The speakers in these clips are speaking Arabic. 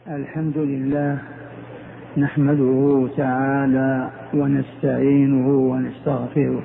الحمد لله نحمده تعالى ونستعينه ونستغفره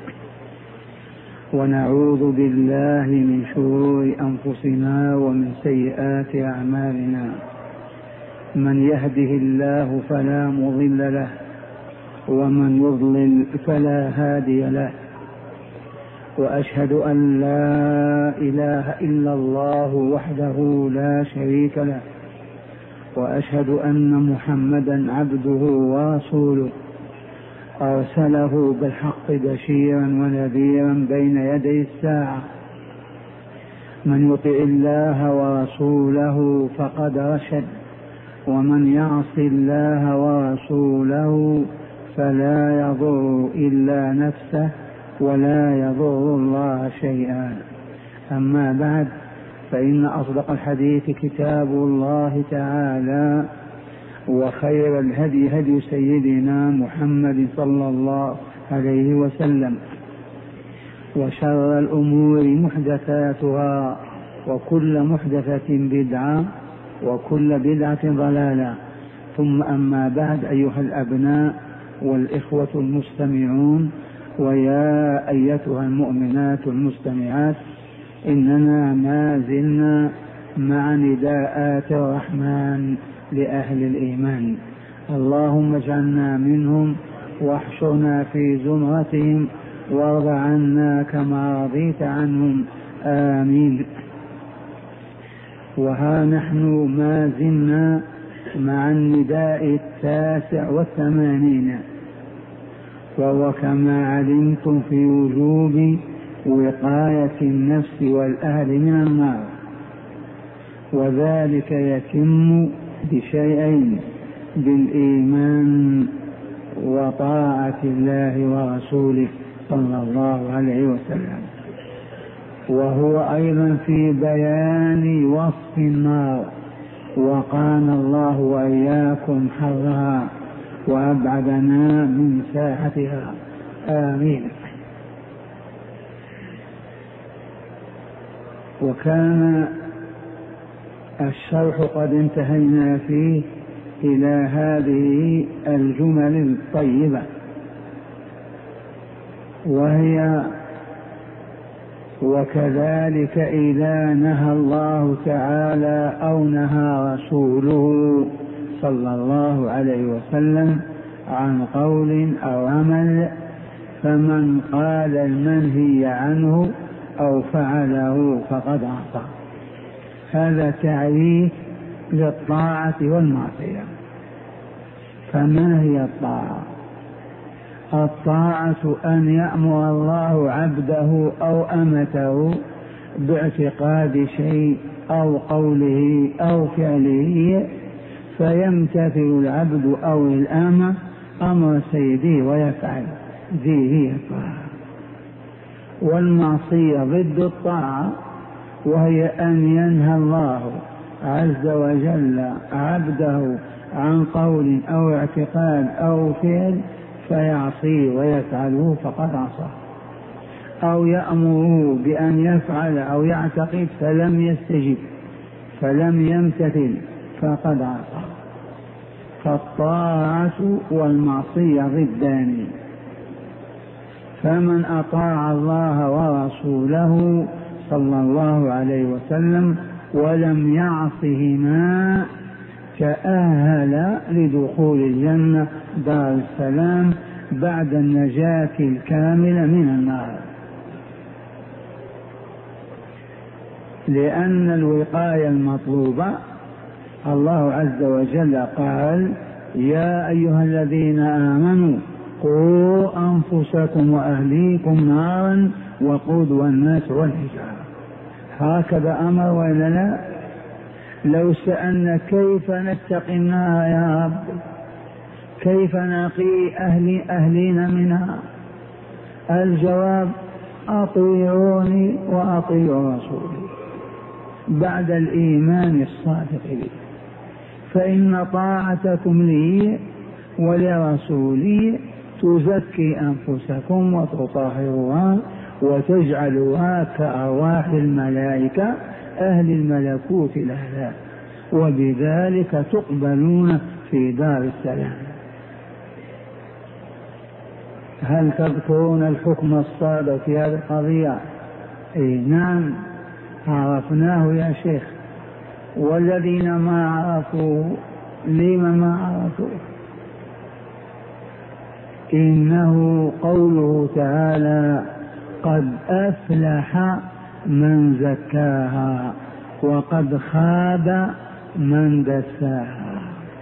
ونعوذ بالله من شرور أنفسنا ومن سيئات أعمالنا. من يهده الله فلا مضل له ومن يضلل فلا هادي له، وأشهد أن لا إله إلا الله وحده لا شريك له، وأشهد أن محمدا عبده ورسوله أرسله بالحق بشيرا ونذيرا بين يدي الساعة. من يطع الله ورسوله فقد رشد، ومن يعص الله ورسوله فلا يضر إلا نفسه ولا يضر الله شيئا. أما بعد، فإن أصدق الحديث كتاب الله تعالى، وخير الهدي هدي سيدنا محمد صلى الله عليه وسلم، وشر الأمور محدثاتها، وكل محدثة بدعة، وكل بدعة ضلالة. ثم أما بعد، أيها الأبناء والإخوة المستمعون، ويا أيتها المؤمنات المستمعات، إننا ما زلنا مع نداءات الرحمن لأهل الإيمان. اللهم اجعلنا منهم واحشرنا في زمرتهم وارض عنا كما رضيت عنهم، آمين. وها نحن ما زلنا مع النداء 89، وهو كما علمتم في وجوب وقاية النفس والأهل من النار، وذلك يتم بشيئين: بالإيمان وطاعة الله ورسوله صلى الله عليه وسلم. وهو أيضا في بيان وصف النار، وقانا الله وإياكم حرها وأبعدنا من ساحتها، آمين. وكان الشرح قد انتهينا فيه إلى هذه الجمل الطيبة، وهي: وكذلك إذا نهى الله تعالى أو نهى رسوله صلى الله عليه وسلم عن قول أو عمل، فمن قال المنهي عنه أو فعله فقد عصى. هذا تعريف للطاعة والمعصية. فما هي الطاعة؟ الطاعة أن يأمر الله عبده أو أمته باعتقاد شيء أو قوله أو فعله، فيمتثل العبد أو الأمة أمر سيده ويفعل، ذي هي الطاعة. والمعصية ضد الطاعة، وهي أن ينهى الله عز وجل عبده عن قول أو اعتقاد أو فعل فيعصيه ويفعله فقد عصى، أو يأمره بأن يفعل أو يعتقد فلم يستجب فلم يمتثل فقد عصى. فالطاعة والمعصية ضدان. فمن أطاع الله ورسوله صلى الله عليه وسلم ولم يعصهما تأهل لدخول الجنة دار السلام بعد النجاة الكاملة من النار، لأن الوقاية المطلوبة الله عز وجل قال: يا أيها الذين آمنوا قوا أنفسكم وأهليكم نارا وقودها الناس والحجارة. هكذا أمر وإلا لا؟ لو سألنا كيف نتقي النار يا رب، كيف نقي أهلنا منها، الجواب: أطيعوني وأطيعوا رسولي، بعد الإيمان الصادق لي، فإن طاعتكم لي ولرسولي تزكي أنفسكم وتطهرها وتجعلها كأرواح الملائكة أهل الملكوت الأعلى، وبذلك تقبلون في دار السلام. هل تذكرون الحكم الصادق في هذه القضية؟ نعم عرفناه يا شيخ، والذين ما عرفوا لما ما عرفوا؟ إنه قوله تعالى قد أفلح من زكاها وقد خاب من دساها.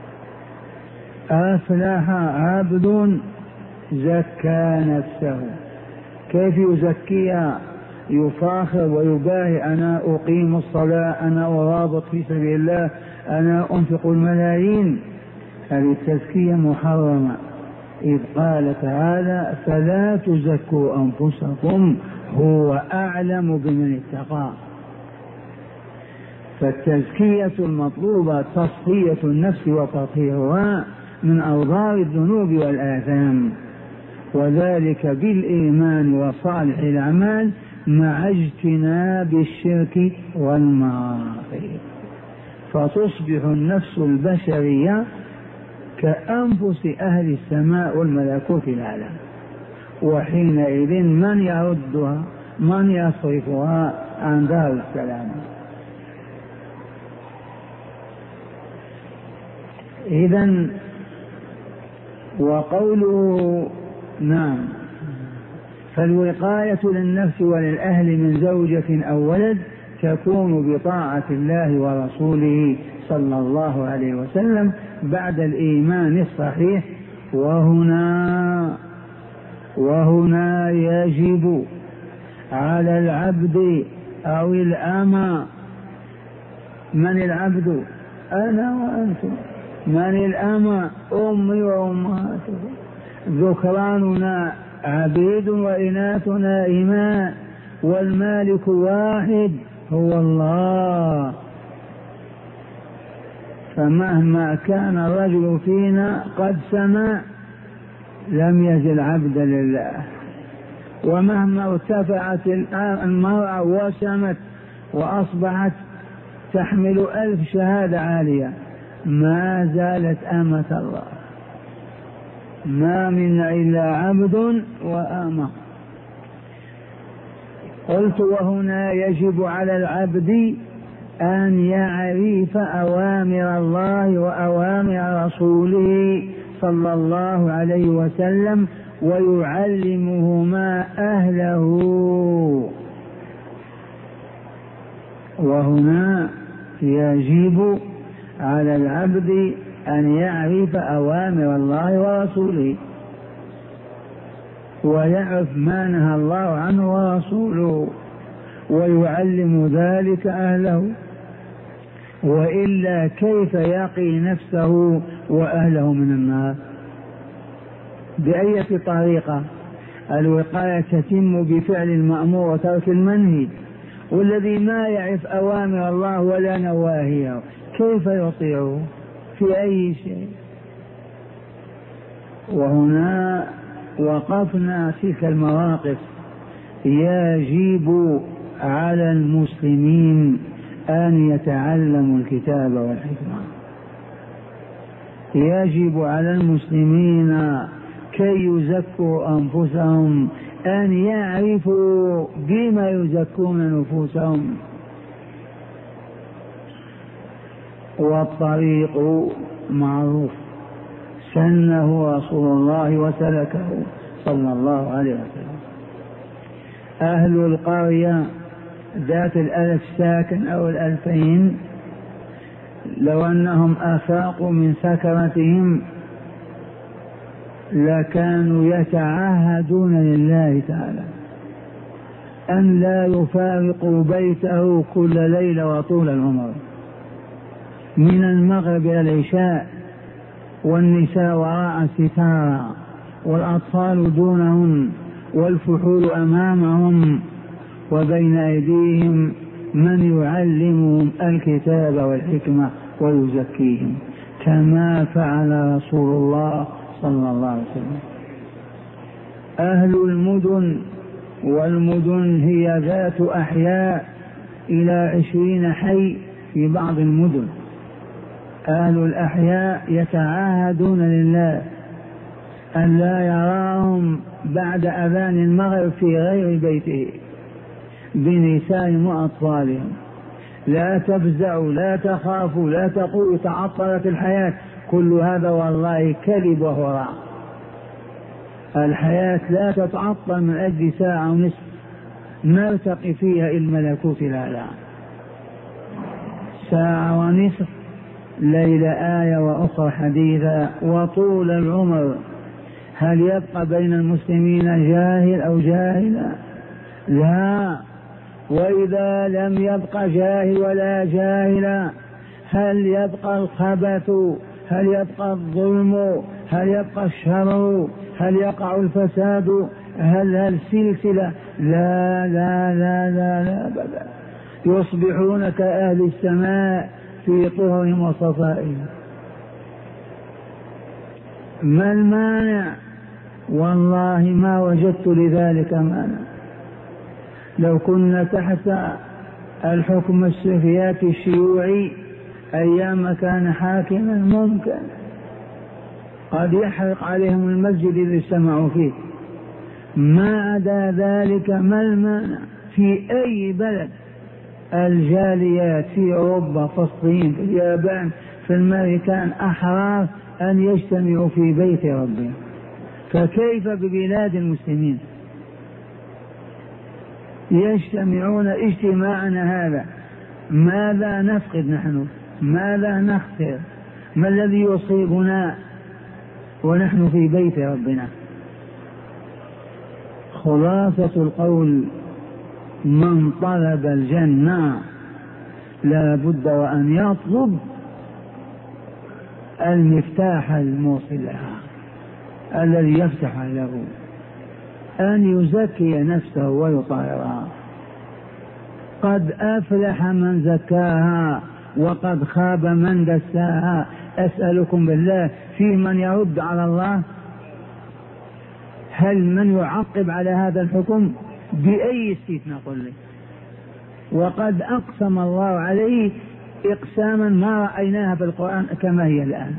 أفلح عبد زكى نفسه. كيف يزكيها؟ يفاخر ويباهي أنا أقيم الصلاة، أنا أرابط في سبيل الله، أنا أنفق الملايين. هذه التزكية محرمة، إذ قال تعالى فلا تزكوا أنفسكم هو أعلم بمن اتقى. فالتزكية المطلوبة تصفية النفس وتطهيرها من أوضار الذنوب والآثام، وذلك بالإيمان وصالح الأعمال مع اجتناب الشرك والمعاصي، فتصبح النفس البشرية كأنفس أهل السماء والملكوت الأعلى، وحينئذ من يردها؟ من يصرفها عن دار السلام؟ إذن وقوله نعم فالوقاية للنفس وللأهل من زوجة أو ولد تكون بطاعة الله ورسوله صلى الله عليه وسلم بعد الإيمان الصحيح. وهنا يجب على العبد أو الأمة. من العبد؟ أنا وأنتم. من الأمة؟ أمي وأمهاتكم. ذكراننا عبيد وإناثنا إماء، والمالك واحد هو الله. فمهما كان الرجل فينا قد سمع لم يزل عبدا لله، ومهما ارتفعت المرأة وسمت وأصبحت تحمل 1000 شهادة عالية ما زالت أمة الله. ما منا إلا عبد وأمة. قلت وهنا يجب على العبد أن يعرف أوامر الله وأوامر رسوله صلى الله عليه وسلم ويعلمهما أهله. وهنا يجب على العبد أن يعرف أوامر الله ورسوله ويعرف ما نهى الله عنه ورسوله ويعلم ذلك أهله، وإلا كيف يقي نفسه وأهله من النار؟ بأية طريقة؟ الوقاية تتم بفعل المأمور وترك المنهي، والذي ما يعرف أوامر الله ولا نواهيه كيف يطيعه في أي شيء؟ وهنا وقفنا تلك المواقف. يجب على المسلمين أن يتعلموا الكتاب والحكمة. يجب على المسلمين كي يزكوا أنفسهم أن يعرفوا بما يزكون نفوسهم. والطريق معروف سنه رسول الله وسلكه صلى الله عليه وسلم. أهل القرية ذات 1000 ساكن أو 2000 لو أنهم أفاقوا من سكرتهم لكانوا يتعهدون لله تعالى أن لا يفارقوا بيته كل ليلة وطول العمر من المغرب إلى العشاء، والنساء وراء الستار والأطفال دونهم والفحول أمامهم، وبين أيديهم من يعلمهم الكتاب والحكمة ويزكيهم كما فعل رسول الله صلى الله عليه وسلم. أهل المدن، والمدن هي ذات أحياء إلى 20 حي في بعض المدن، أهل الأحياء يتعاهدون لله أن لا يراهم بعد أذان المغرب في غير بيته بنسائهم وأطفالهم. لا تفزعوا، لا تخافوا، لا تقولوا تعطلت الحياة، كل هذا والله كذب وهراء. الحياة لا تتعطل من أجل ساعة ونصف نرتقي فيها إلى الملكوت، لا، ساعة ونصف، ليلة آية وأخرى حديثة، وطول العمر. هل يبقى بين المسلمين جاهل أو جاهلا؟ لا. وإذا لم يبقى جاهل ولا جاهلا، هل يبقى الخبث؟ هل يبقى الظلم؟ هل يبقى الشر؟ هل يقع الفساد؟ هل السلسلة؟ لا لا لا لا لا أبدا. يصبحون كأهل السماء في طهرهم وصفائهم. ما المانع؟ والله ما وجدت لذلك مانع. لو كنا تحت الحكم السوفياتي الشيوعي أيام كان حاكما ممكن قد يحرق عليهم المسجد الذي اجتمعوا فيه. ما عدا ذلك ما المانع؟ في أي بلد الجاليات في أوروبا، في الصين، في اليابان، في الأمريكان أحرار أن يجتمعوا في بيت ربهم، فكيف ببلاد المسلمين؟ يجتمعون اجتماعنا هذا، ماذا نفقد نحن؟ ماذا نخسر؟ ما الذي يصيبنا ونحن في بيت ربنا؟ خلاصة القول: من طلب الجنة لا بد وأن يطلب المفتاح الموصل لها الذي يفتح له، أن يزكي نفسه ويطهرها. قد أفلح من زكاها وقد خاب من دساها. أسألكم بالله، في من يرد على الله؟ هل من يعقب على هذا الحكم؟ بأي استثناء قل لي؟ وقد أقسم الله عليه إقساما ما رأيناها في القرآن كما هي الآن.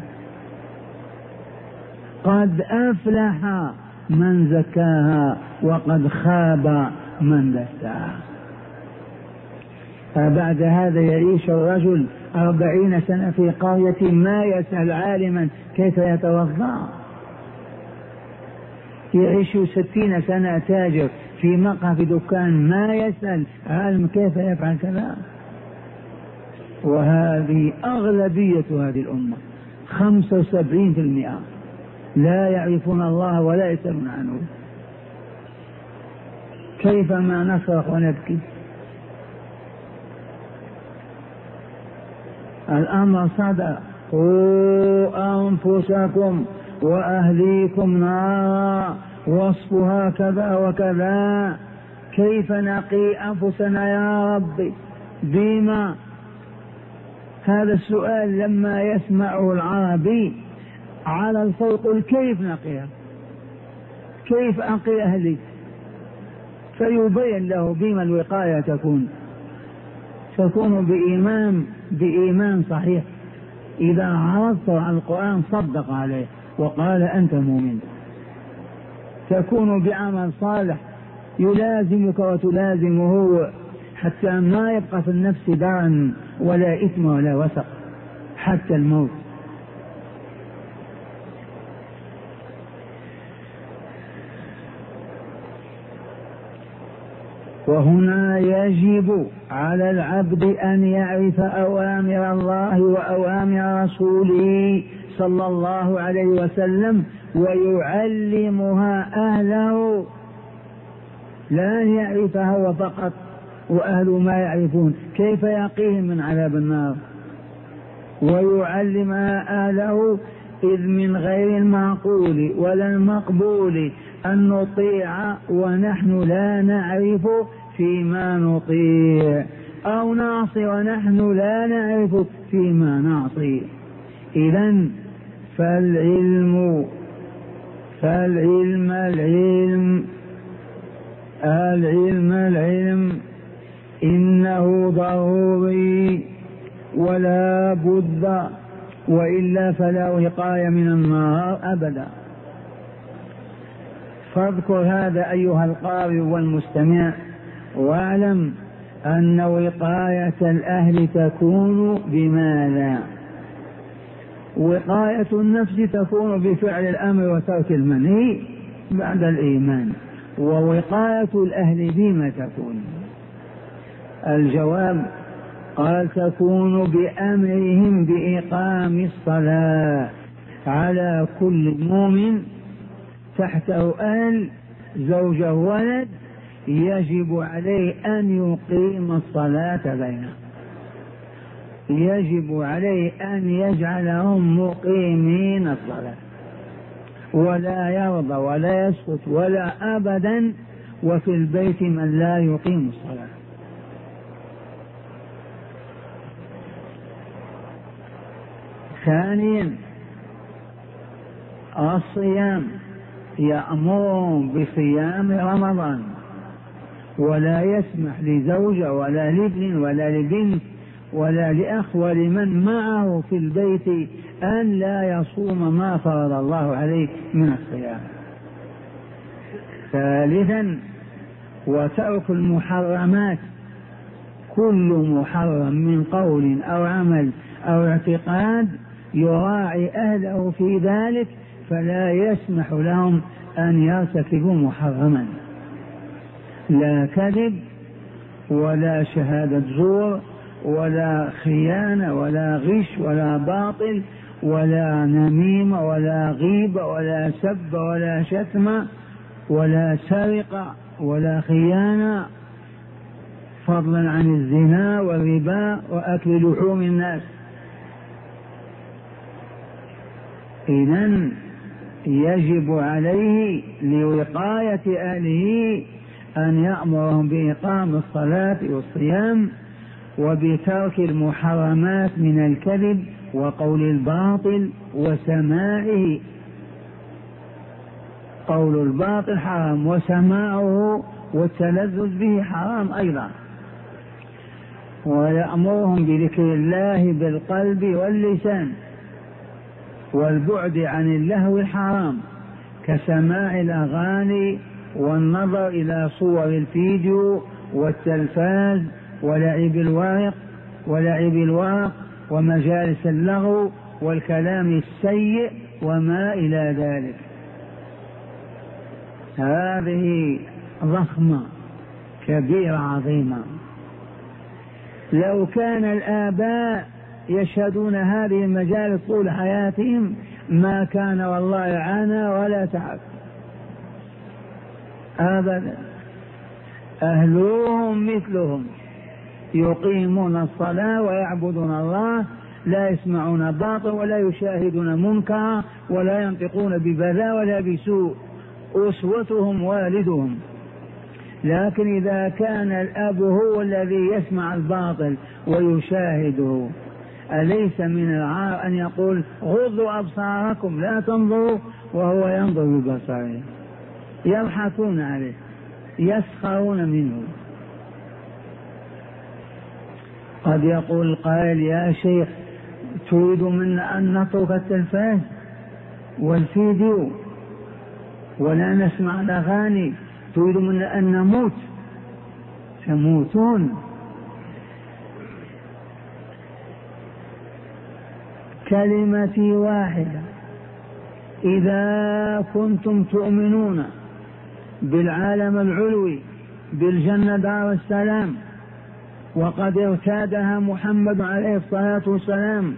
قد أفلح من زكاها وقد خاب من دساها. فبعد هذا يعيش الرجل 40 سنة في قرية ما يسأل عالما كيف يتوضأ، يعيش 60 سنة تاجر في مقهى في دكان ما يسأل عالم كيف يفعل كذا. وهذه أغلبية هذه الأمة، 75% لا يعرفون الله ولا يسألون عنه. كيف ما نصرخ ونبكي؟ الأمر صدر: قوا أنفسكم وأهليكم نارا وصفها كذا وكذا. كيف نقي أنفسنا يا ربي؟ بما؟ هذا السؤال لما يسمعه العربي على الفور كيف نقيها؟ كيف أقي أهلي؟ فيبين له بما الوقاية تكون بإيمان صحيح. إذا عرضت عن القرآن صدق عليه وقال أنت مؤمن. تكون بعمل صالح يلازمك وتلازمه حتى ما يبقى في النفس درن ولا إثم ولا وسق حتى الموت. وهنا يجب على العبد أن يعرف أوامر الله وأوامر رسوله صلى الله عليه وسلم ويعلمها أهله، لا يعرفها هو فقط وأهله ما يعرفون. كيف يقيهم من عذاب النار؟ ويعلمها أهله، إذ من غير المعقول ولا المقبول أن نطيع ونحن لا نعرف فيما نطيع، أو نعصي ونحن لا نعرف فيما نعصي. إذن فالعلم إنه ضروري ولا بد وإلا فلا وقاية من النار أبدا. فاذكر هذا أيها القارئ والمستمع، واعلم أن وقاية الأهل تكون بماذا؟ وقاية النفس تكون بفعل الأمر وترك المنهي بعد الإيمان، ووقاية الأهل بما تكون؟ الجواب قال تكون بأمرهم بإقام الصلاة على كل مؤمن تحته أهل زوجه ولد يجب عليه أن يقيم الصلاة بينهم، يجب عليه أن يجعلهم مقيمين الصلاة، ولا يرضى ولا يسكت ولا أبدا وفي البيت من لا يقيم الصلاة. ثانيا الصيام، يأمرهم بصيام رمضان، ولا يسمح لزوجة ولا لابن ولا لبنت ولا لأخ ولمن معه في البيت أن لا يصوم ما فرض الله عليه من الصيام. ثالثا وترك المحرمات، كل محرم من قول أو عمل أو اعتقاد يراعي أهله في ذلك فلا يسمح لهم أن يرتكبوا محرما، لا كذب ولا شهادة زور ولا خيانة ولا غش ولا باطل ولا نميمة ولا غيبة ولا سب ولا شتم ولا سرقة ولا خيانة، فضلا عن الزنا والربا وأكل لحوم الناس. إذن يجب عليه لوقاية أهله أن يأمرهم بإقام الصلاة والصيام وبترك المحرمات من الكذب وقول الباطل وسماعه. قول الباطل حرام وسماعه والتلذذ به حرام أيضا. ويأمرهم بذكر الله بالقلب واللسان والبعد عن اللهو الحرام كسماع الأغاني والنظر إلى صور الفيديو والتلفاز ولعب الورق ومجالس اللغو والكلام السيء وما إلى ذلك. هذه ضخمة كبيرة عظيمة. لو كان الآباء يشهدون هذه المجالس طول حياتهم ما كان والله عانى ولا تعب أبدا. أهلهم مثلهم يقيمون الصلاة ويعبدون الله، لا يسمعون باطل ولا يشاهدون منكرا ولا ينطقون ببذاء ولا بسوء، أسوتهم والدهم. لكن إذا كان الأب هو الذي يسمع الباطل ويشاهده أليس من العار أن يقول غضوا أبصاركم لا تنظروا وهو ينظر ببصره؟ يضحكون عليه يسخرون منه. قد يقول القائل يا شيخ تريد منا أن نترك التلفاز والفيديو ولا نسمع الأغاني؟ تريد منا أن نموت؟ تموتون. كلمتي واحدة، إذا كنتم تؤمنون بالعالم العلوي بالجنة دار السلام وقد ارتادها محمد عليه الصلاة والسلام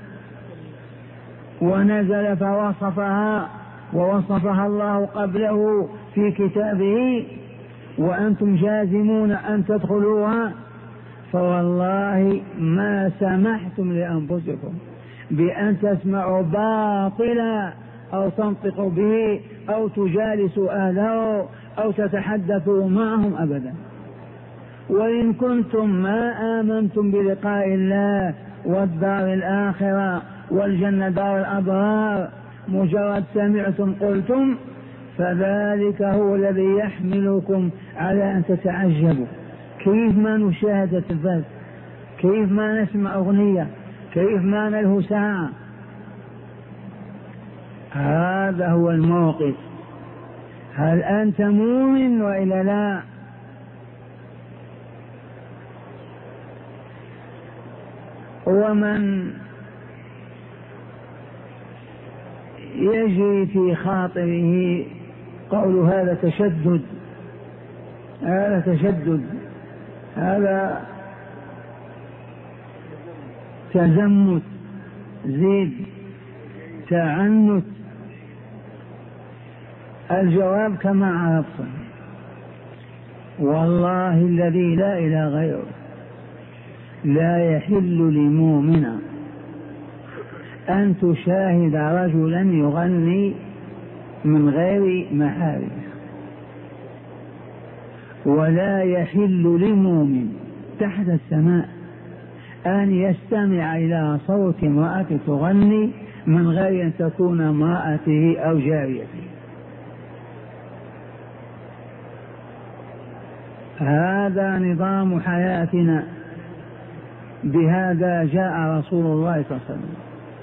ونزل فوصفها ووصفها الله قبله في كتابه وأنتم جازمون أن تدخلوها، فوالله ما سمحتم لأنفسكم بأن تسمعوا باطلا أو تنطقوا به أو تجالسوا أهله أو تتحدثوا معهم أبدا. وإن كنتم ما آمنتم بلقاء الله والدار الآخرة والجنة دار الأبرار مجرد سمعتم قلتم فذلك هو الذي يحملكم على أن تتعجبوا كيف ما نشاهد التلفاز، كيف ما نسمع أغنية، كيف ما نلهو ساعة. هذا هو الموقف. هل أنت مؤمن وإلا لا؟ ومن يجري في خاطره قول هذا تشدد، هذا تشدد، هذا تزمت، زيد، تعنت، الجواب كما عرفت. والله الذي لا إله غيره لا يحل لمؤمن أن تشاهد رجلا يغني من غير محارم، ولا يحل لمؤمن تحت السماء أن يستمع إلى صوت امرأة تغني من غير أن تكون امرأته أو جاريته. هذا نظام حياتنا، بهذا جاء رسول الله صلى الله عليه وسلم.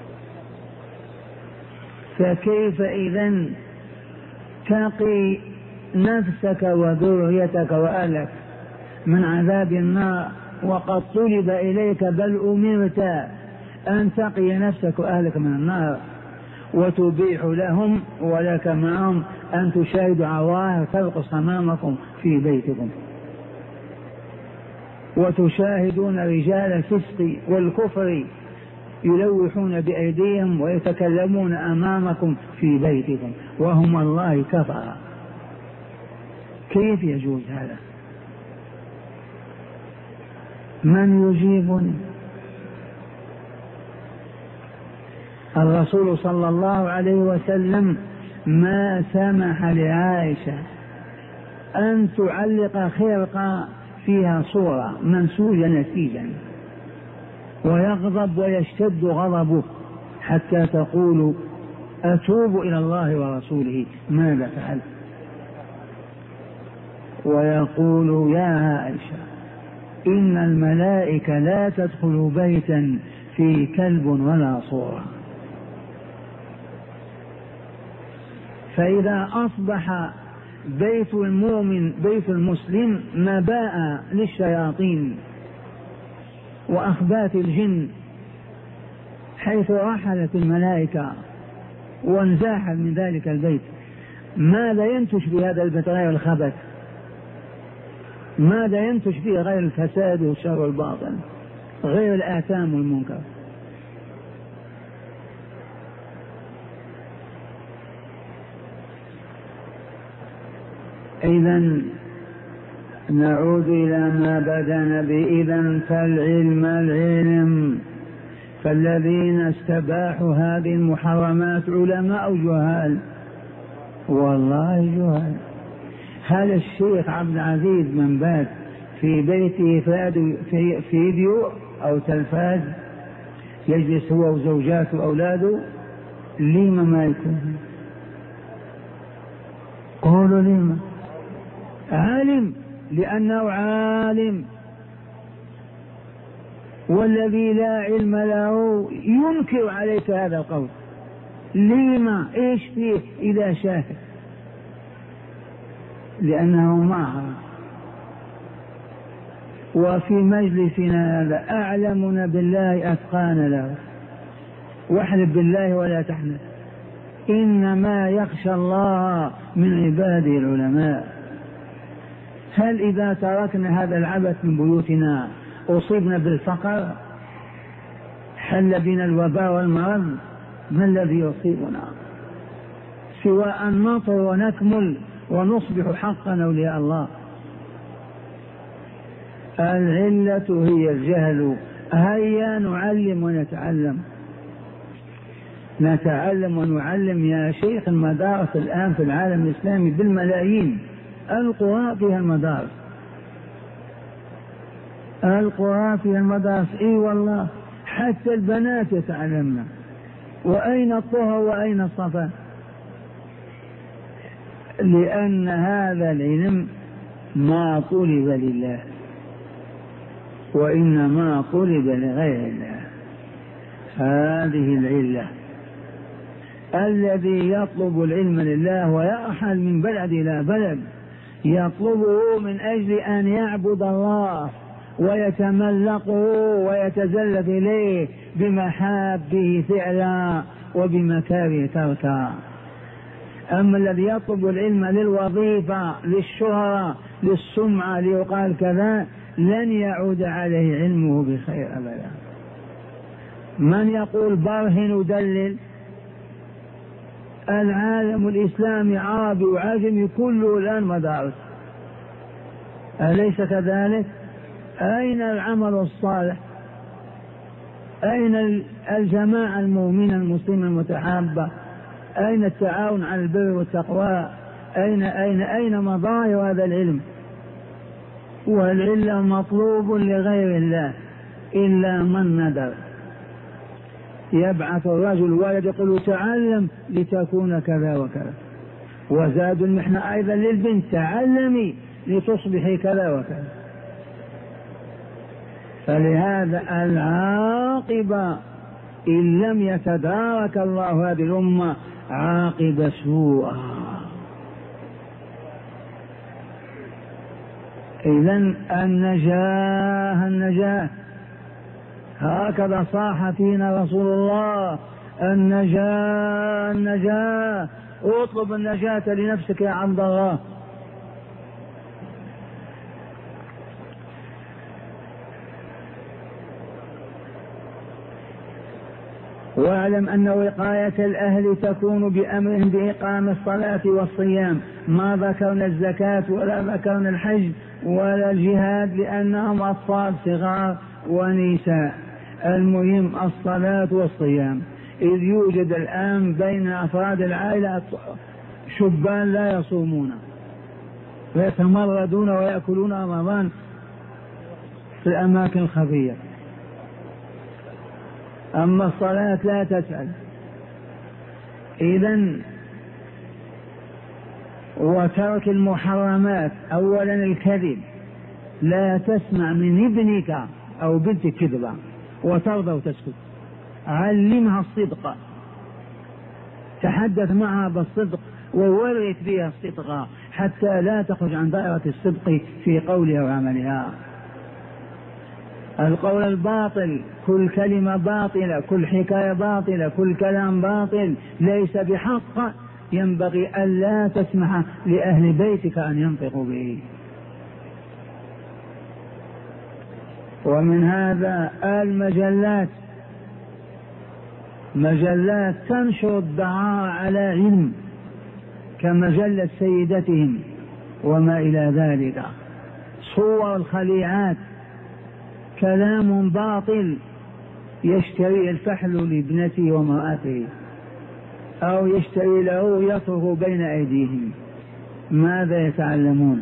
فكيف إذن تقي نفسك وذريتك وأهلك من عذاب النار وقد طلب إليك بل أمرت أن تقي نفسك وأهلك من النار، وتبيح لهم ولك معهم أن تشاهدوا عوائر ترقص أمامكم في بيتكم، وتشاهدون رجال الفسق والكفر يلوحون بأيديهم ويتكلمون أمامكم في بيتكم وهم الله كفر. كيف يجوز هذا؟ من يجيبني؟ الرسول صلى الله عليه وسلم ما سمح لعائشة أن تعلق خرقة فيها صورة منسوجة نسيجا ويغضب ويشتد غضبه حتى تقول أتوب إلى الله ورسوله. ماذا فعل؟ ويقول يا عائشة إن الملائكة لا تدخل بيتا فيه كلب ولا صورة. فإذا أصبح بيت المؤمن بيت المسلم مباء للشياطين وأخبات الجن، حيث رحلت الملائكة وانزاحت من ذلك البيت، ماذا ينتج في هذا البيت غير الخبث؟ ماذا ينتج فيه غير الفساد والشر والباطل، غير الآثام والمنكر؟ إذن نعود إلى ما بدأنا به. إذن فالعلم العلم، فالذين استباحوا هذه المحرمات علماء أو جهال؟ والله جهال. هل الشيخ عبد العزيز بن باز في بيته في فيديو أو تلفاز يجلس هو وزوجاته وأولاده؟ لما ما يكون؟ قولوا لما؟ عالم، لأنه عالم، والذي لا علم له ينكر عليك هذا القول. لما؟ ايش فيه إذا شاهد؟ لأنه معها. وفي مجلسنا هذا أعلمنا بالله أتقانا له، واحلف بالله ولا تحلف، إنما يخشى الله من عباده العلماء. هل إذا تركنا هذا العبث من بيوتنا أصيبنا بالفقر؟ حل بنا الوباء والمرض؟ ما الذي يصيبنا سوى أن نطر ونكمل ونصبح حقا أولياء الله؟ العلة هي الجهل. هيا نعلم ونتعلم، نتعلم ونعلم يا شيخ. المدارس الآن في العالم الإسلامي بالملايين، القرى فيها المدارس، القرى فيها المدارس. اي والله، حتى البنات يتعلمن. وأين الطهر وأين الصفا؟ لأن هذا العلم ما طلب لله وإنما طلب لغير الله. هذه العلة. الذي يطلب العلم لله ويرحل من بلد إلى بلد يطلبه من أجل أن يعبد الله ويتملقه ويتزلف إليه بمحابه فعلا وبمكاره تركا. أما الذي يطلب العلم للوظيفة للشهرة للسمعة ليقال كذا لن يعود عليه علمه بخير أبدا. من يقول برهن دلل؟ العالم الإسلامي عربي وعجمي كله الآن مدارس، أليس كذلك؟ أين العمل الصالح؟ أين الجماعة المؤمنة المسلمة المتحابة؟ أين التعاون على البر والتقوى؟ أين مظاهر هذا العلم؟ والعلم مطلوب لغير الله إلا من ندر. يبعث الرجل ولد يقول تعلم لتكون كذا وكذا، وزاد المحنة أيضا للبنت تعلمي لتصبحي كذا وكذا. فلهذا العاقبة إن لم يتدارك الله هذه الأمة عاقبة سوء. إذن النجاة هكذا صاح فينا رسول الله، النجاة اطلب النجاة لنفسك يا عبد الله. واعلم أن وقاية الأهل تكون بأمرهم بإقام الصلاة والصيام، ما ذكرنا الزكاة ولا ذكرنا الحج ولا الجهاد لأنهم أطفال صغار ونساء. المهم الصلاة والصيام، إذ يوجد الآن بين أفراد العائلة شبان لا يصومون ويتمردون ويأكلون رمضان في الأماكن الخفية، أما الصلاة لا تسأل. إذن وترك المحرمات، أولا الكذب، لا تسمع من ابنك أو بنتك كذبة وترضى وتسكت، علمها الصدق، تحدث معها بالصدق وورث بها الصدق حتى لا تخرج عن دائرة الصدق في قولها وعملها. القول الباطل، كل كلمة باطلة، كل حكاية باطلة، كل كلام باطل ليس بحق، ينبغي ألا تسمح لأهل بيتك أن ينطقوا به. ومن هذا مجلات تنشر الدعاء على علم كمجلة سيدتهم وما إلى ذلك، صور الخليعات، كلام باطل، يشتري الفحل لابنته وامرأته أو يشتري له يطرق بين أيديهم، ماذا يتعلمون؟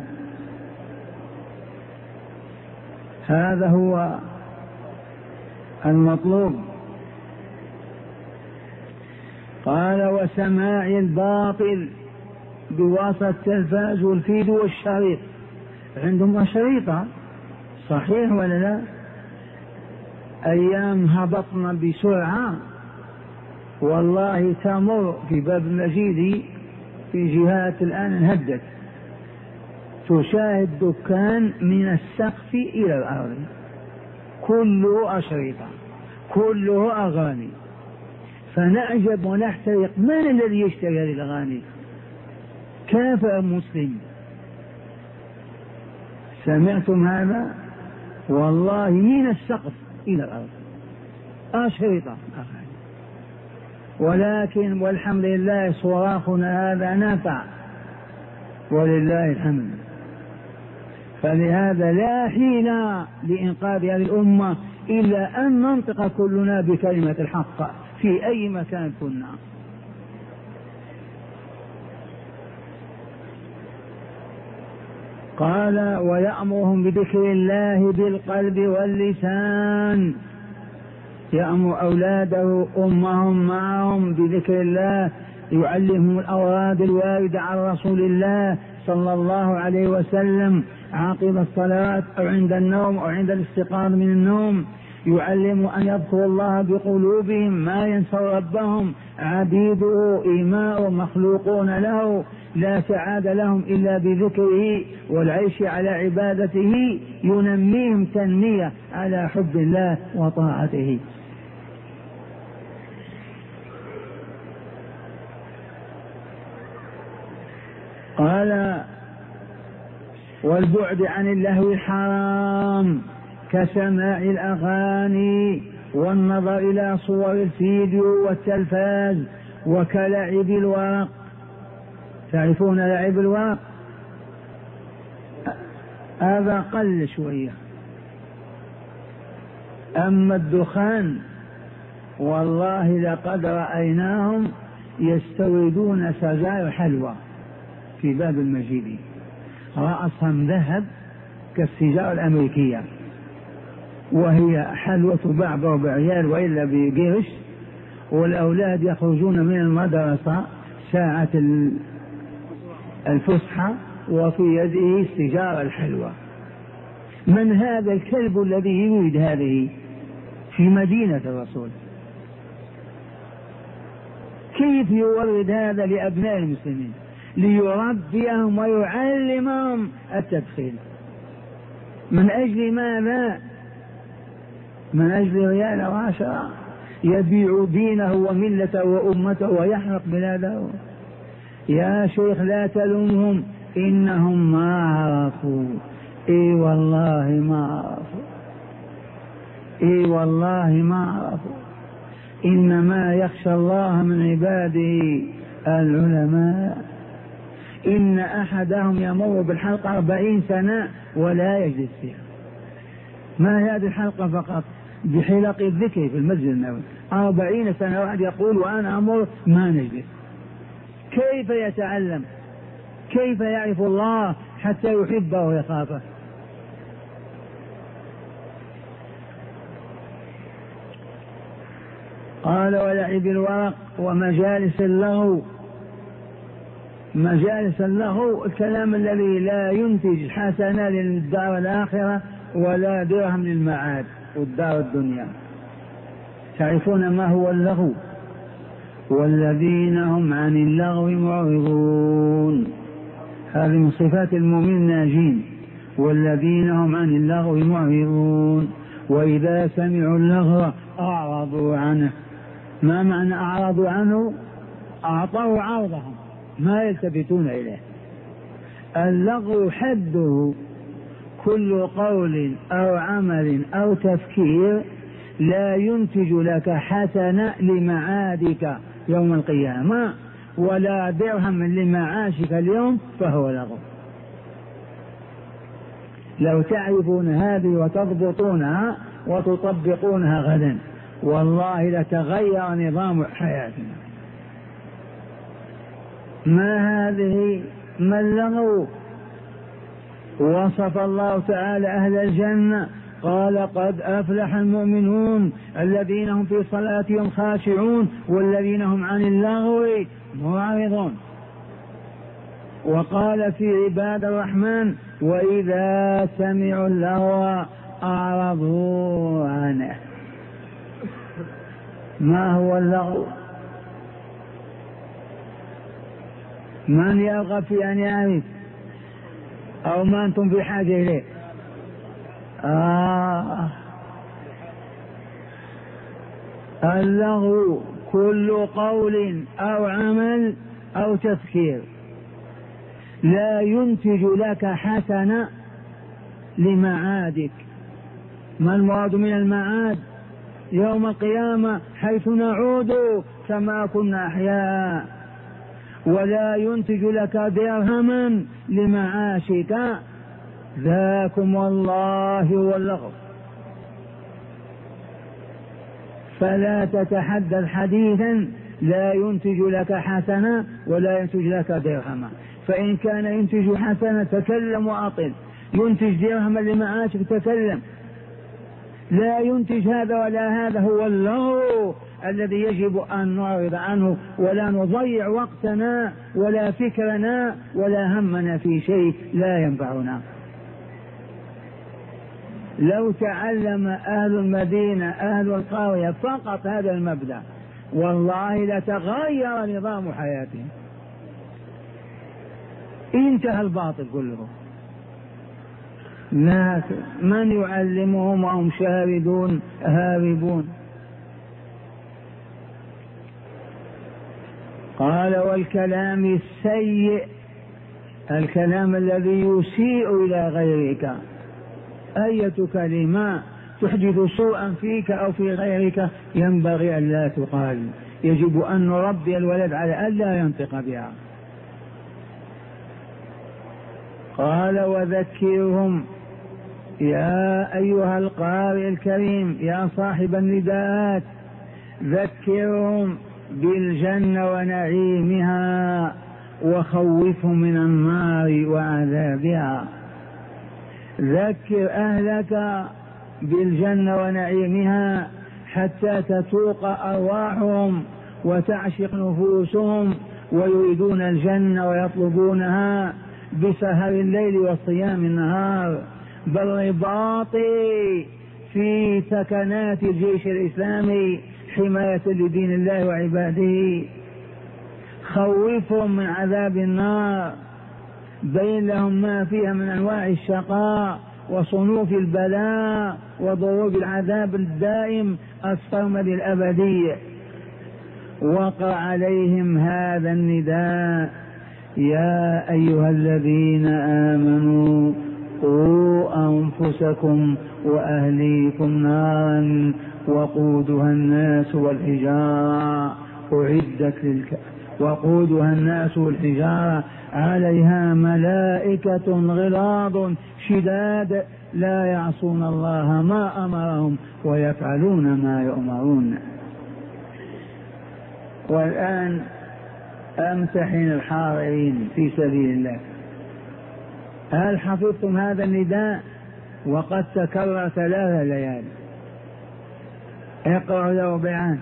هذا هو المطلوب. قال وسماع الباطل بواسطة التلفاز والفيد والشريط، عندهم أشريطة صحيح ولا لا؟ أيام هبطنا بسرعة والله تمر في باب المجيد في جهات الآن انهدت، تشاهد دكان من السقف إلى الأرض كله أشرطة كله أغاني، فنعجب ونحترق من الذي يشتري هذه الأغاني؟ كافر مسلم. سمعتم هذا؟ والله من السقف إلى الأرض أشرطة أغاني. ولكن والحمد لله صراخنا هذا نافع ولله الحمد. فلهذا لا حيلة لإنقاذ هذه الأمة إلا أن ننطق كلنا بكلمة الحق في أي مكان كنا. قال ويأمرهم بذكر الله بالقلب واللسان، يأمر أولاده أمهم معهم بذكر الله، يعلمهم الأوراد الواردة عن رسول الله صلى الله عليه وسلم عقب الصلاة أو عند النوم أو عند الاستيقاظ من النوم، يعلم أن يذكروا الله بقلوبهم ما ينسوا ربهم عبيده إيماء مخلوقون له، لا سعادة لهم إلا بذكره والعيش على عبادته، ينميهم تنمية على حب الله وطاعته. قال والبعد عن اللهو حرام كسماع الأغاني والنظر إلى صور الفيديو والتلفاز وكلعب الورق. تعرفون لعب الورق؟ هذا قل شوية. أما الدخان والله لقد رأيناهم يستوردون سجائر حلوى في باب المجيد، رأسهم ذهب كالسجارة الأمريكية، وهي حلوة تباع بربع ريال وإلا بقرش، والأولاد يخرجون من المدرسة ساعة الفسحة وفي يده السجارة الحلوة. من هذا الكلب الذي يريد هذه في مدينة الرسول؟ كيف يورد هذا لأبناء المسلمين ليربيهم ويعلمهم التدخين؟ من أجل ماذا؟ من أجل ريال وعشرة يبيع دينه وملته وأمته ويحرق بلاده. يا شيخ لا تلومهم، إنهم ما عرفوا. إي والله ما عرفوا، إي والله ما عرفوا. إنما يخشى الله من عباده العلماء. إن أحدهم يمر بالحلقة 40 سنة ولا يجلس فيها. ما هذه الحلقة فقط، بحلق الذكر في المسجد النبوي 40 سنة واحد يقول وأنا أمر ما نجلس. كيف يتعلم؟ كيف يعرف الله حتى يحبه ويخافه؟ قال ولعب الورق ومجالس اللغو. مجالس اللغو الكلام الذي لا ينتج حسنة للدار الآخرة ولا درهم للمعاد والدار الدنيا. تعرفون ما هو اللغو؟ والذين هم عن اللغو معرضون. هذه من صفات المؤمنين الناجين، والذين هم عن اللغو معرضون وإذا سمعوا اللغو أعرضوا عنه. ما معنى أعرضوا عنه؟ أعطوا عرضهم، ما يلتفتون إليه. اللغو حده كل قول أو عمل أو تفكير لا ينتج لك حسنة لمعادك يوم القيامة ولا درهم لمعاشك اليوم، فهو لغو. لو تعرفون هذه وتضبطونها وتطبقونها غدا والله لتغير نظام حياتنا. ما هذه؟ ما اللغو؟ وصف الله تعالى أهل الجنة قال قد أفلح المؤمنون الذين هم في صلاتهم خاشعون والذين هم عن اللغو معرضون. وقال في عباد الرحمن وإذا سمعوا اللغو أعرضوا عنه. ما هو اللغو؟ من يرغب في أن يعرف أو ما أنتم في حاجة إليه؟ اللغو كل قول أو عمل أو تفكير لا ينتج لك حسنة لمعادك. ما المراد من المعاد؟ يوم القيامة حيث نعود كما كنا أحياء. ولا ينتج لك درهما لمعاشك، ذاكم والله واللغو. فلا تتحدث حديثا لا ينتج لك حسنة ولا ينتج لك درهما. فإن كان ينتج حسنة تكلم وأطل، ينتج درهما لمعاشك تكلم. لا ينتج هذا ولا هذا، هو اللغو الذي يجب أن نعرض عنه ولا نضيع وقتنا ولا فكرنا ولا همنا في شيء لا ينفعنا. لو تعلم أهل المدينة أهل القرية فقط هذا المبدأ والله لتغير نظام حياتهم، انتهى الباطل كله. ناس من يعلمهم وهم شاردون هاربون. قال والكلام السيء، الكلام الذي يسيء إلى غيرك، أية كلمة تحدث سوءا فيك أو في غيرك ينبغي أن لا تقال، يجب أن نربي الولد على أن لا ينطق بها. قال وذكرهم يا أيها القارئ الكريم يا صاحب النداءات، ذكرهم بالجنة ونعيمها وخوفهم من النار وعذابها. ذكر أهلك بالجنة ونعيمها حتى تتوق أرواحهم وتعشق نفوسهم ويريدون الجنة ويطلبونها بسهر الليل وصيام النهار، بالرباط في سكنات الجيش الإسلامي حماية لدين الله وعباده. خوفهم من عذاب النار، بين لهم ما فيها من أنواع الشقاء وصنوف البلاء وضروب العذاب الدائم الصمد الأبدي. وقع عليهم هذا النداء يا أيها الذين آمنوا قوا أنفسكم وأهليكم نارا وقودها الناس والحجارة وقودها الناس والحجارة عليها ملائكة غلاظ شداد لا يعصون الله ما أمرهم ويفعلون ما يؤمرون. والآن أمتحن الحاضرين في سبيل الله، هل حفظتم هذا النداء؟ وقد تكرر 3 ليالي. اقرأوا له بعان.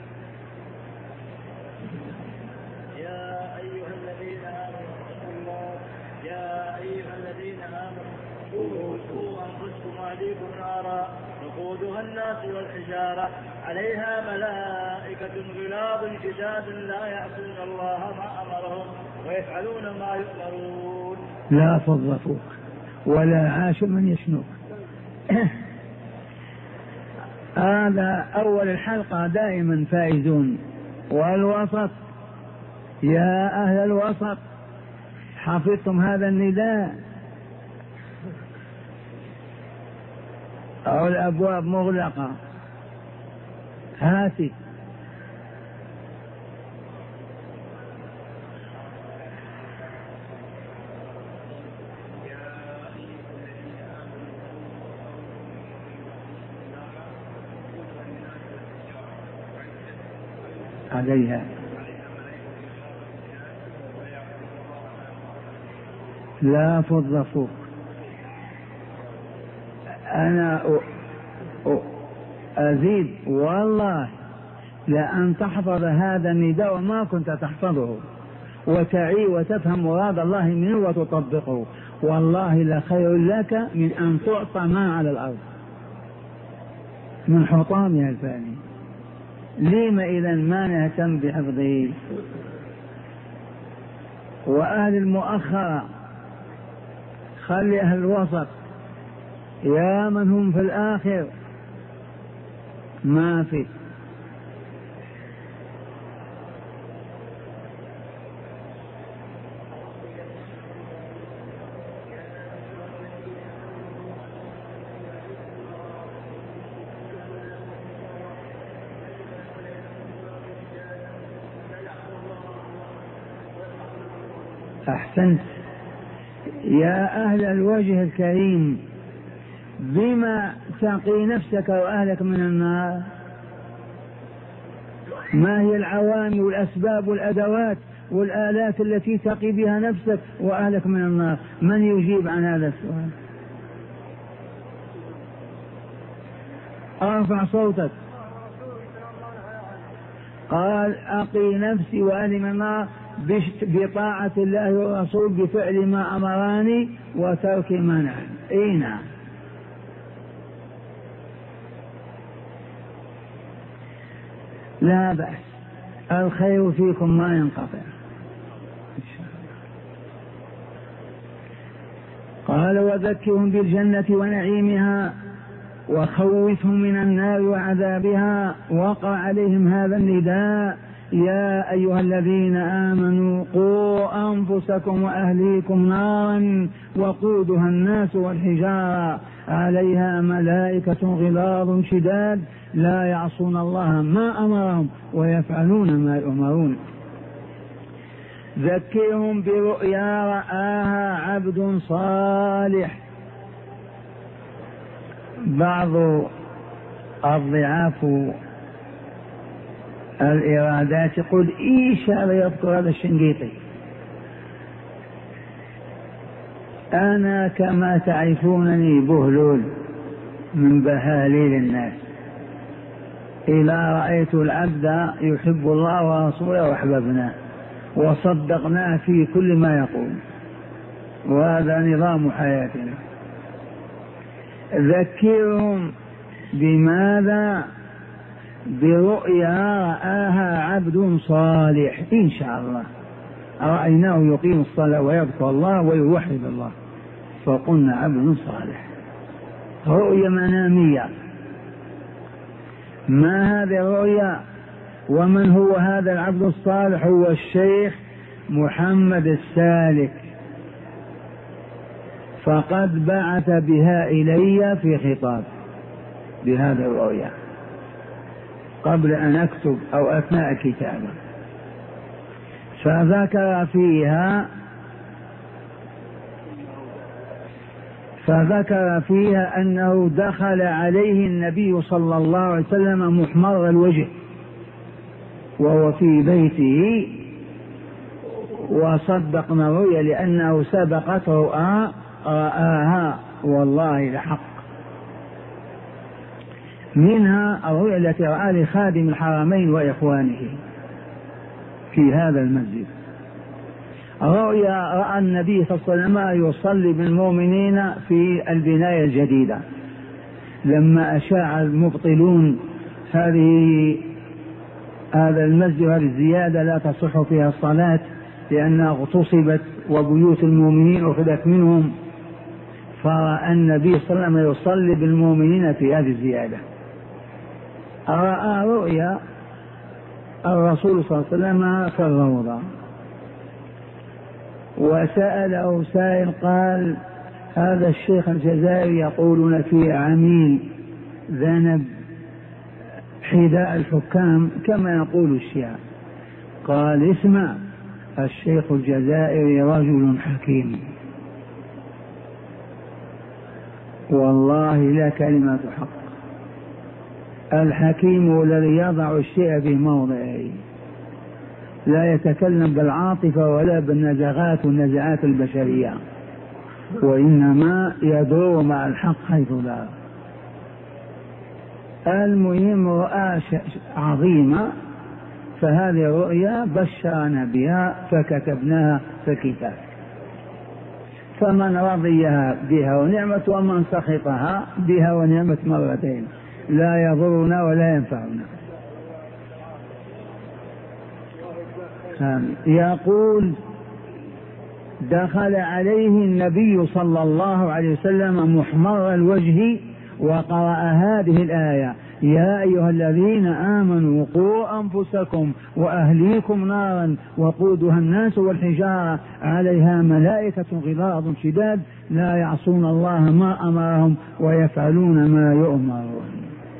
يا أيها الذين آمنوا اتقوا الله، يا أيها الذين آمنوا قوا أنفسكم وأهليكم نارا وقودها الناس والحجارة عليها ملائكة غلاظ شداد لا يعصون الله ما أمرهم ويفعلون ما يؤمرون. لا فض فوق ولا عاش من يشنوك. هذا أول الحلقة دائما فائزون. والوسط يا أهل الوسط حفظتم هذا النداء أو الأبواب مغلقة؟ هاتي عليها. لا فض فوق. أنا أزيد والله لأن تحفظ هذا النداء وما كنت تحفظه وتعي وتفهم مراد الله منه وتطبقه، والله لخير لك من أن تعطى ما على الأرض من حطامها الفاني. لما إذا ما نهتم بحفظه؟ وأهل المؤخرة خلي أهل الوسط يا من هم في الآخر ما في. أحسنت يا أهل الوجه الكريم، بما تقي نفسك وأهلك من النار؟ ما هي العوامل والأسباب والأدوات والآلات التي تقي بها نفسك وأهلك من النار؟ من يجيب عن هذا السؤال؟ ارفع صوتك. قال أقي نفسي وأهلي من النار بطاعة الله والرسول بفعل ما أمراني وترك ما نهى. نعم. لا بأس، الخير فيكم ما ينقطع. قال وذكرهم بالجنة ونعيمها وخوفهم من النار وعذابها. وقع عليهم هذا النداء: يا أيها الذين آمنوا قوا أنفسكم وأهليكم نارا وقودها الناس والحجارة عليها ملائكة غلاظ شداد لا يعصون الله ما أمرهم ويفعلون ما يؤمرون. ذكرهم برؤيا رآها عبد صالح. بعض الضعاف الإرادات يقول إيش هذا يذكر هذا الشنقيطي؟ أنا كما تعرفونني بهلول من بهاليل الناس، إذا رأيت العبد يحب الله ورسوله وأحببناه وصدقناه في كل ما يقول، وهذا نظام حياتنا. ذكرهم بماذا؟ برؤيا رآها عبد صالح. إن شاء الله رأيناه يقيم الصلاة ويذكر الله ويوحد الله فقلنا عبد صالح. رؤيا منامية. ما هذه الرؤيا؟ ومن هو هذا العبد الصالح؟ هو الشيخ محمد السالك، فقد بعث بها إلي في خطاب بهذه الرؤيا قبل أن أكتب أو أثناء كتابه، فذكر فيها أنه دخل عليه النبي صلى الله عليه وسلم محمر الوجه وهو في بيته، وصدقنا الرؤيا لأنه سبقته رآها والله لحق. منها الرؤيا التي رأى لخادم الحرمين وإخوانه في هذا المسجد. رؤيا رأى النبي صلى الله عليه وسلم يصلي بالمؤمنين في البناية الجديدة لما أشاع المبطلون هذا المسجد وهذه الزيادة لا تصح فيها الصلاة لأنها اغتصبت وبيوت المؤمنين أخذت منهم، فرأى النبي صلى الله عليه وسلم يصلي بالمؤمنين في هذه الزيادة. رأى رؤيا الرسول صلى الله عليه وسلم في الروضة، وسأله سائل قال هذا الشيخ الجزائري يقولون فيه عميل ذنب حذاء الحكام كما يقول الشيعة. قال اسمع، الشيخ الجزائري رجل حكيم والله لا كلمة حق. الحكيم الذي يضع الشيء في موضعه، لا يتكلم بالعاطفة ولا بالنزغات والنزعات البشرية، وإنما يدور مع الحق حيث دار. المهم رؤى عظيمة، فهذه الرؤيا بشرنا بها فكتبناها في كتاب، فمن رضي بها ونعمة ومن سخطها بها ونعمة مرتين، لا يضرنا ولا ينفعنا. يقول دخل عليه النبي صلى الله عليه وسلم محمر الوجه وقرأ هذه الآية: يا أيها الذين آمنوا قوا أنفسكم وأهليكم نارا وقودها الناس والحجارة عليها ملائكة غلاظ شداد لا يعصون الله ما أمرهم ويفعلون ما يؤمرون.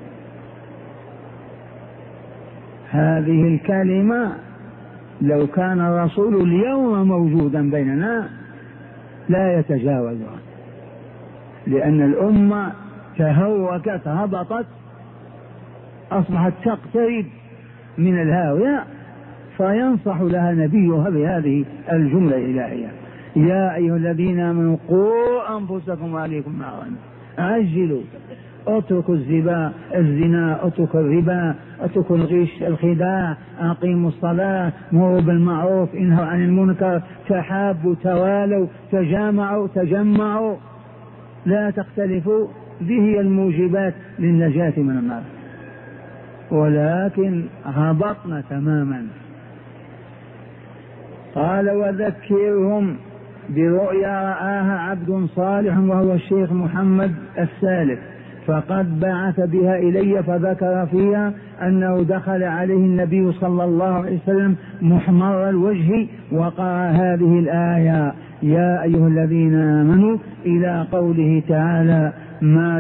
هذه الكلمة لو كان الرسول اليوم موجودا بيننا لا يتجاوزها، لأن الأمة تهوكت هبطت أصبحت تقترب من الهاوية، فينصح لها نبيها بهذه الجملة الإلهية: يا أيها الذين آمنوا قوا أنفسكم وأهليكم نارا. عجلوا، اتركوا الزنا، اتركوا الربا، اتركوا الغش، الخداع، أقيموا الصلاة، مروا بالمعروف، انهوا عن المنكر، تحابوا، توالوا، تجامعوا، تجمعوا، لا تختلفوا. به الموجبات للنجاة من النار. ولكن هبطنا تماما. قال وذكرهم برؤيا رآها عبد صالح وهو الشيخ محمد السالف، فقد بعث بها إلي، فذكر فيها أنه دخل عليه النبي صلى الله عليه وسلم محمر الوجه وقرأ هذه الآية يا أيها الذين آمنوا إلى قوله تعالى ما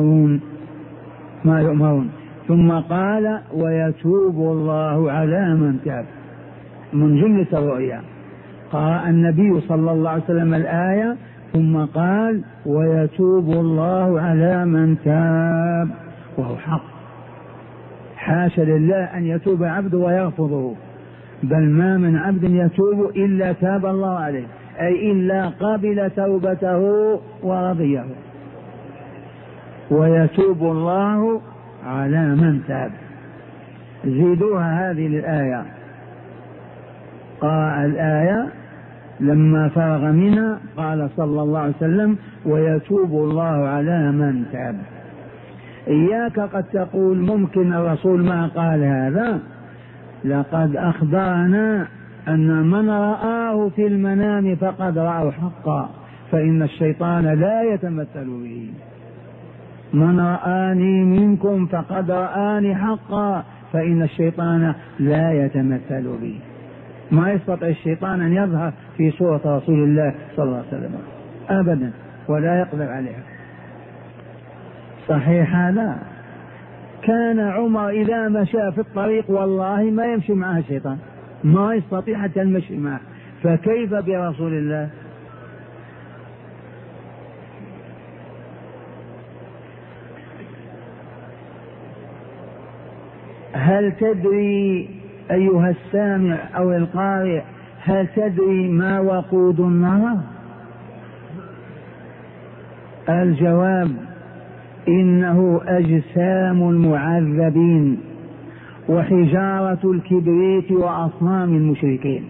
يؤمرون، ثم قال ويتوب الله على من تاب. من جملة الرؤيا قرأ النبي صلى الله عليه وسلم الآية ثم قال ويتوب الله على من تاب، وهو حق. حاشا لله أن يتوب عبد ويرفضه، بل ما من عبد يتوب إلا تاب الله عليه، أي إلا قبل توبته ورضيه. ويتوب الله على من تاب. زيدوها هذه الآية. قرأ الآية لما فرغ منها قال صلى الله عليه وسلم ويتوب الله على من تاب. إياك قد تقول ممكن الرسول ما قال هذا، لقد أخبرنا أن من رآه في المنام فقد رآه حقا، فإن الشيطان لا يتمثل به. من رآني منكم فقد رآني حقا، فإن الشيطان لا يتمثل به. ما يستطيع الشيطان أن يظهر في صورة رسول الله صلى الله عليه وسلم أبدا، ولا يقدر عليها. صحيح هذا؟ كان عمر إذا مشى في الطريق والله ما يمشي معه الشيطان، ما يستطيع حتى المشي معه، فكيف برسول الله؟ هل تدري أيها السامع أو القارئ، هل تدري ما وقود النار؟ الجواب إنه أجسام المعذبين وحجارة الكبريت وأصنام المشركين.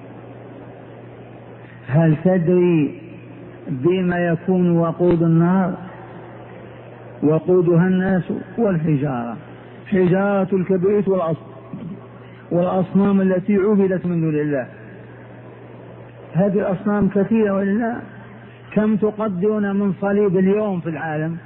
هل تدري بما يكون وقود النار؟ وقودها الناس والحجارة، حجارة الكبريت والأصنام التي عبدت من دون الله. هذه الأصنام كثيرة ولله. كم تقدرون من صليب اليوم في العالم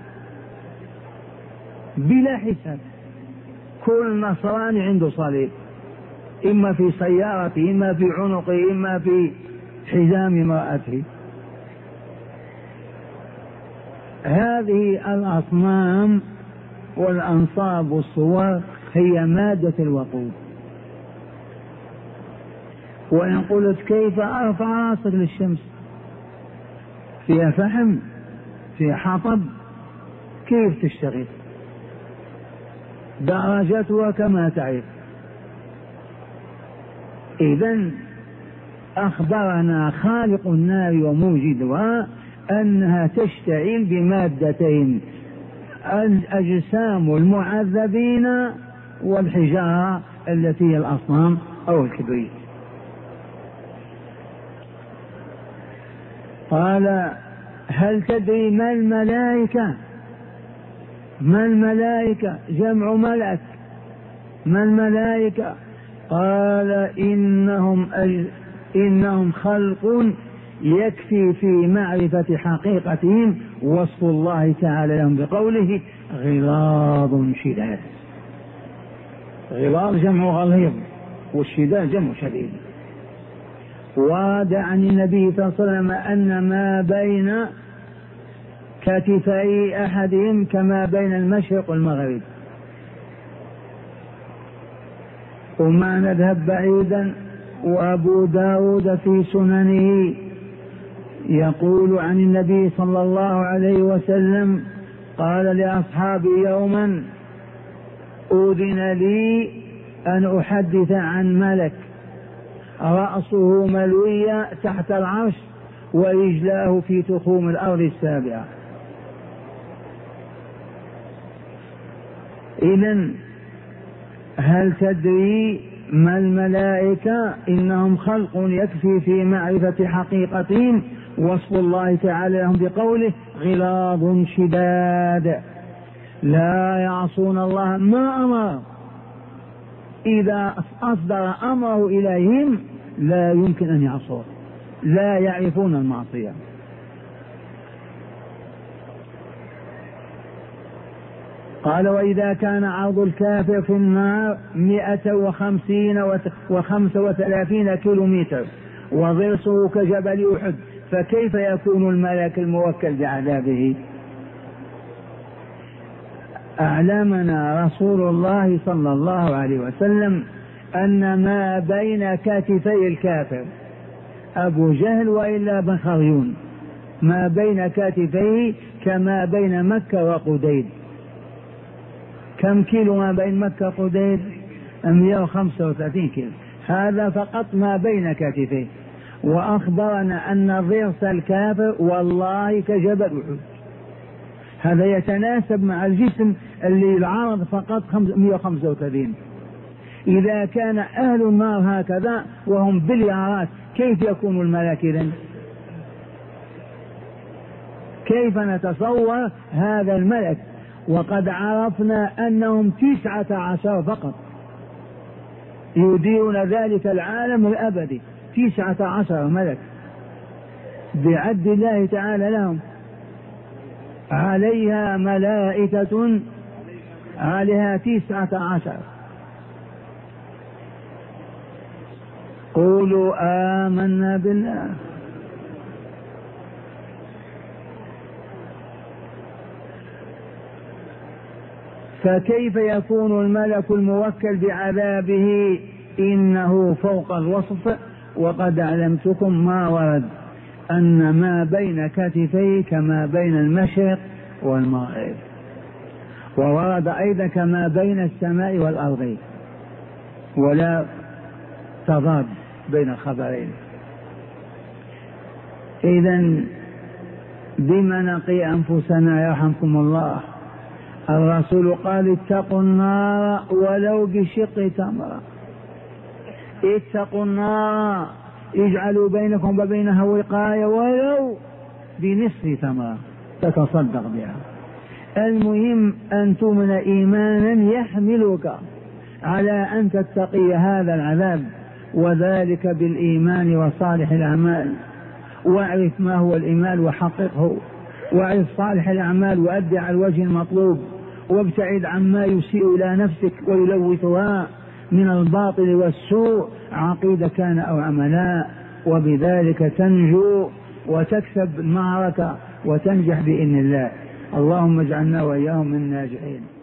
بلا حساب؟ كل نصراني عنده صليب، إما في سيارته، إما في عنقه، إما في حزام امرأته. هذه الأصنام والأنصاب والصور هي مادة الوقود. وإن قلت كيف أرفع راسك للشمس؟ فيها فحم، فيها حطب، كيف تشتغل؟ درجتها كما تعرف. إذن أخبرنا خالق النار وموجدها أنها تشتعل بمادتين: الأجسام المعذبين والحجارة التي هي الأصنام أو الكبريت. قال هل تدري ما الملائكة؟ ما الملائكة؟ جمع ملك. ما الملائكة؟ قال إنهم خلق يكفي في معرفة حقيقتهم وصف الله تعالى لهم بقوله غلاظ شداد. غلاظ جمع غليظ، والشداد جمع شديد. ورد عن النبي صلى الله عليه وسلم أن ما بين كتفي أحدهم كما بين المشرق والمغرب. وما نذهب بعيدا، وأبو داود في سننه يقول عن النبي صلى الله عليه وسلم قال لأصحابي يوما أذن لي أن أحدث عن ملك رأسه ملوي تحت العرش ورجلاه في تخوم الأرض السابعة. إذن هل تدري ما الملائكة؟ إنهم خلق يكفي في معرفة حقيقتهم وصف الله تعالى لهم بقوله غلاظ شداد لا يعصون الله ما أمر إذا أصدر أمره إليهم لا يمكن أن يعصوه، لا يعرفون المعصية. قال وإذا كان عرض الكافر في النار 135 كيلومتر وضرسه كجبل أحد، فكيف يكون الملك الموكل بعذابه؟ أعلمنا رسول الله صلى الله عليه وسلم أن ما بين كتفي الكافر أبو جهل وإلا بن خريون ما بين كتفيه كما بين مكة وقديد. كم كيلو ما بين مكة وقديد؟ 135 كيلو، هذا فقط ما بين كتفيه. وأخبرنا أن ضرس الكافر والله كجبل أحد، هذا يتناسب مع الجسم اللي العرض فقط 135. إذا كان أهل النار هكذا وهم بليارات، كيف يكون الملك إذن؟ كيف نتصور هذا الملك وقد عرفنا أنهم 19 فقط يديرون ذلك العالم الأبدي، 19 ملك بعد الله تعالى لهم. عليها ملائكة عليها 19. قولوا آمنا بالله. فكيف يكون الملك الموكل بعذابه؟ إنه فوق الوصف، وقد علمتكم ما ورد أن ما بين كتفيه كما بين المشرق والمغرب، وورد أيضا كما بين السماء والأرض، ولا تضاد بين الخبرين. إذن بما نقي أنفسنا يرحمكم الله؟ الرسول قال اتقوا النار ولو بشق تمرة، اتقوا النار اجعلوا بينكم وبينها وقاية ولو بنصف تمرة تتصدق بها. المهم أن تؤمن إيمانا يحملك على أن تتقي هذا العذاب، وذلك بالإيمان وصالح الأعمال. واعرف ما هو الإيمان وحققه، واعرف صالح الأعمال وأدي على الوجه المطلوب، وابتعد عما يسيء إلى نفسك ويلوثها من الباطل والسوء، عقيدة كان أو عملا، وبذلك تنجو وتكسب المعركة وتنجح بإذن الله. اللهم اجعلنا وإياهم من الناجحين.